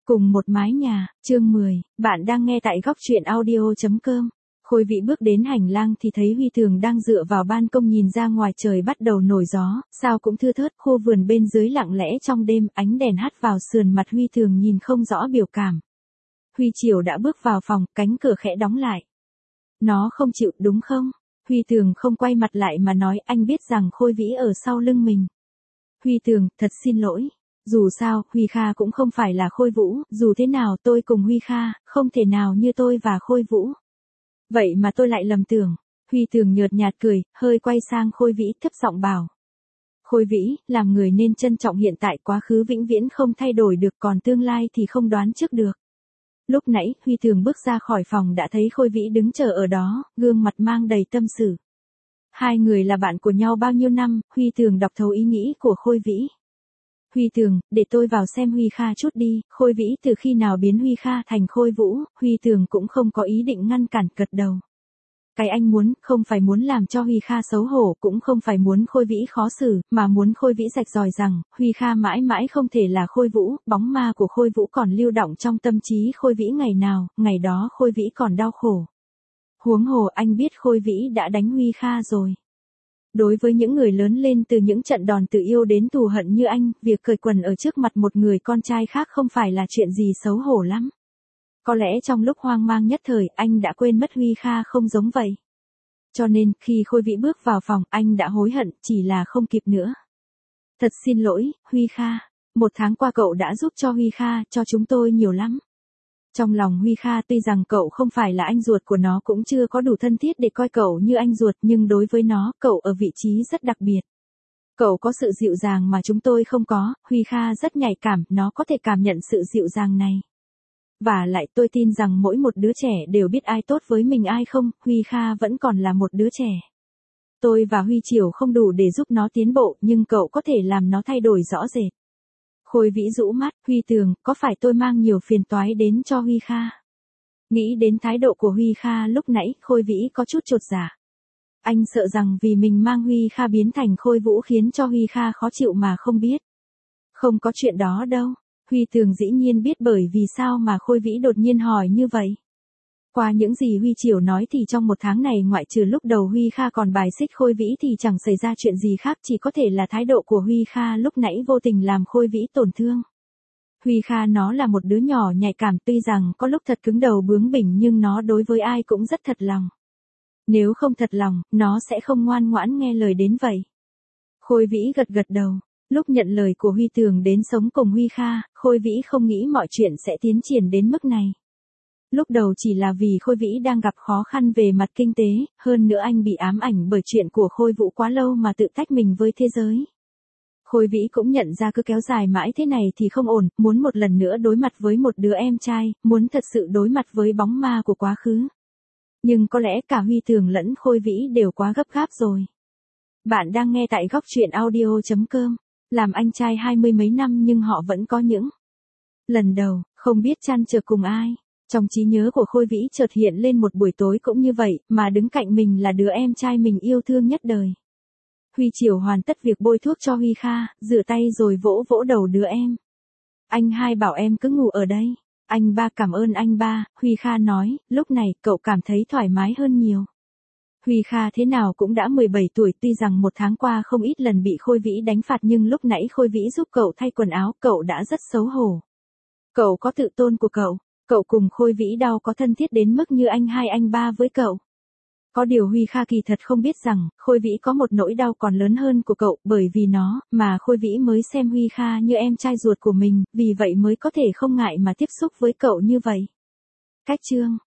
Cùng một mái nhà, chương 10, bạn đang nghe tại góc truyện audio.com. Khôi Vĩ bước đến hành lang thì thấy Huy Thường đang dựa vào ban công nhìn ra ngoài trời bắt đầu nổi gió, sao cũng thưa thớt, khu vườn bên dưới lặng lẽ trong đêm, ánh đèn hắt vào sườn mặt Huy Thường nhìn không rõ biểu cảm. Huy Triều đã bước vào phòng, cánh cửa khẽ đóng lại. Nó không chịu đúng không? Huy Thường không quay mặt lại mà nói, anh biết rằng Khôi Vĩ ở sau lưng mình. Huy Thường, thật xin lỗi. Dù sao, Huy Kha cũng không phải là Khôi Vũ, dù thế nào tôi cùng Huy Kha, không thể nào như tôi và Khôi Vũ. Vậy mà tôi lại lầm tưởng. Huy Thường nhợt nhạt cười, hơi quay sang Khôi Vĩ thấp giọng bảo. Khôi Vĩ, làm người nên trân trọng hiện tại, quá khứ vĩnh viễn không thay đổi được, còn tương lai thì không đoán trước được. Lúc nãy, Huy Thường bước ra khỏi phòng đã thấy Khôi Vĩ đứng chờ ở đó, gương mặt mang đầy tâm sự. Hai người là bạn của nhau bao nhiêu năm, Huy Thường đọc thấu ý nghĩ của Khôi Vĩ. Huy Thường, để tôi vào xem Huy Kha chút đi. Khôi Vĩ từ khi nào biến Huy Kha thành Khôi Vũ, Huy Thường cũng không có ý định ngăn cản, gật đầu. Cái anh muốn, không phải muốn làm cho Huy Kha xấu hổ, cũng không phải muốn Khôi Vĩ khó xử, mà muốn Khôi Vĩ rạch ròi rằng, Huy Kha mãi mãi không thể là Khôi Vũ, bóng ma của Khôi Vũ còn lưu động trong tâm trí Khôi Vĩ ngày nào, ngày đó Khôi Vĩ còn đau khổ. Huống hồ anh biết Khôi Vĩ đã đánh Huy Kha rồi. Đối với những người lớn lên từ những trận đòn tự yêu đến thù hận như anh, việc cởi quần ở trước mặt một người con trai khác không phải là chuyện gì xấu hổ lắm. Có lẽ trong lúc hoang mang nhất thời, anh đã quên mất Huy Kha không giống vậy. Cho nên, khi Khôi Vĩ bước vào phòng, anh đã hối hận, chỉ là không kịp nữa. Thật xin lỗi, Huy Kha. 1 tháng qua cậu đã giúp cho Huy Kha, cho chúng tôi nhiều lắm. Trong lòng Huy Kha tuy rằng cậu không phải là anh ruột của nó, cũng chưa có đủ thân thiết để coi cậu như anh ruột, nhưng đối với nó, cậu ở vị trí rất đặc biệt. Cậu có sự dịu dàng mà chúng tôi không có, Huy Kha rất nhạy cảm, nó có thể cảm nhận sự dịu dàng này. Và lại tôi tin rằng mỗi một đứa trẻ đều biết ai tốt với mình ai không, Huy Kha vẫn còn là một đứa trẻ. Tôi và Huy Triều không đủ để giúp nó tiến bộ, nhưng cậu có thể làm nó thay đổi rõ rệt. Khôi Vĩ rũ mắt, Huy Thường, có phải tôi mang nhiều phiền toái đến cho Huy Kha? Nghĩ đến thái độ của Huy Kha lúc nãy, Khôi Vĩ có chút chột dạ. Anh sợ rằng vì mình mang Huy Kha biến thành Khôi Vũ khiến cho Huy Kha khó chịu mà không biết. Không có chuyện đó đâu. Huy Thường dĩ nhiên biết bởi vì sao mà Khôi Vĩ đột nhiên hỏi như vậy. Qua những gì Huy Triều nói thì trong 1 tháng này ngoại trừ lúc đầu Huy Kha còn bài xích Khôi Vĩ thì chẳng xảy ra chuyện gì khác, chỉ có thể là thái độ của Huy Kha lúc nãy vô tình làm Khôi Vĩ tổn thương. Huy Kha nó là một đứa nhỏ nhạy cảm, tuy rằng có lúc thật cứng đầu bướng bỉnh nhưng nó đối với ai cũng rất thật lòng. Nếu không thật lòng, nó sẽ không ngoan ngoãn nghe lời đến vậy. Khôi Vĩ gật gật đầu. Lúc nhận lời của Huy Thường đến sống cùng Huy Kha, Khôi Vĩ không nghĩ mọi chuyện sẽ tiến triển đến mức này. Lúc đầu chỉ là vì Khôi Vĩ đang gặp khó khăn về mặt kinh tế, hơn nữa anh bị ám ảnh bởi chuyện của Khôi Vũ quá lâu mà tự tách mình với thế giới. Khôi Vĩ cũng nhận ra cứ kéo dài mãi thế này thì không ổn, muốn một lần nữa đối mặt với một đứa em trai, muốn thật sự đối mặt với bóng ma của quá khứ. Nhưng có lẽ cả Huy Thường lẫn Khôi Vĩ đều quá gấp gáp rồi. Bạn đang nghe tại góc truyện audio.com. Làm anh trai 20 mấy năm nhưng họ vẫn có những lần đầu, không biết trăn trở cùng ai. Trong trí nhớ của Khôi Vĩ chợt hiện lên một buổi tối cũng như vậy, mà đứng cạnh mình là đứa em trai mình yêu thương nhất đời. Huy Triều hoàn tất việc bôi thuốc cho Huy Kha, rửa tay rồi vỗ vỗ đầu đứa em. Anh hai bảo em cứ ngủ ở đây. Anh ba cảm ơn anh ba, Huy Kha nói, lúc này cậu cảm thấy thoải mái hơn nhiều. Huy Kha thế nào cũng đã 17 tuổi, tuy rằng 1 tháng qua không ít lần bị Khôi Vĩ đánh phạt nhưng lúc nãy Khôi Vĩ giúp cậu thay quần áo, cậu đã rất xấu hổ. Cậu có tự tôn của cậu cùng Khôi Vĩ đâu có thân thiết đến mức như anh hai anh ba với cậu. Có điều Huy Kha kỳ thật không biết rằng, Khôi Vĩ có một nỗi đau còn lớn hơn của cậu, bởi vì nó, mà Khôi Vĩ mới xem Huy Kha như em trai ruột của mình, vì vậy mới có thể không ngại mà tiếp xúc với cậu như vậy. Cách chương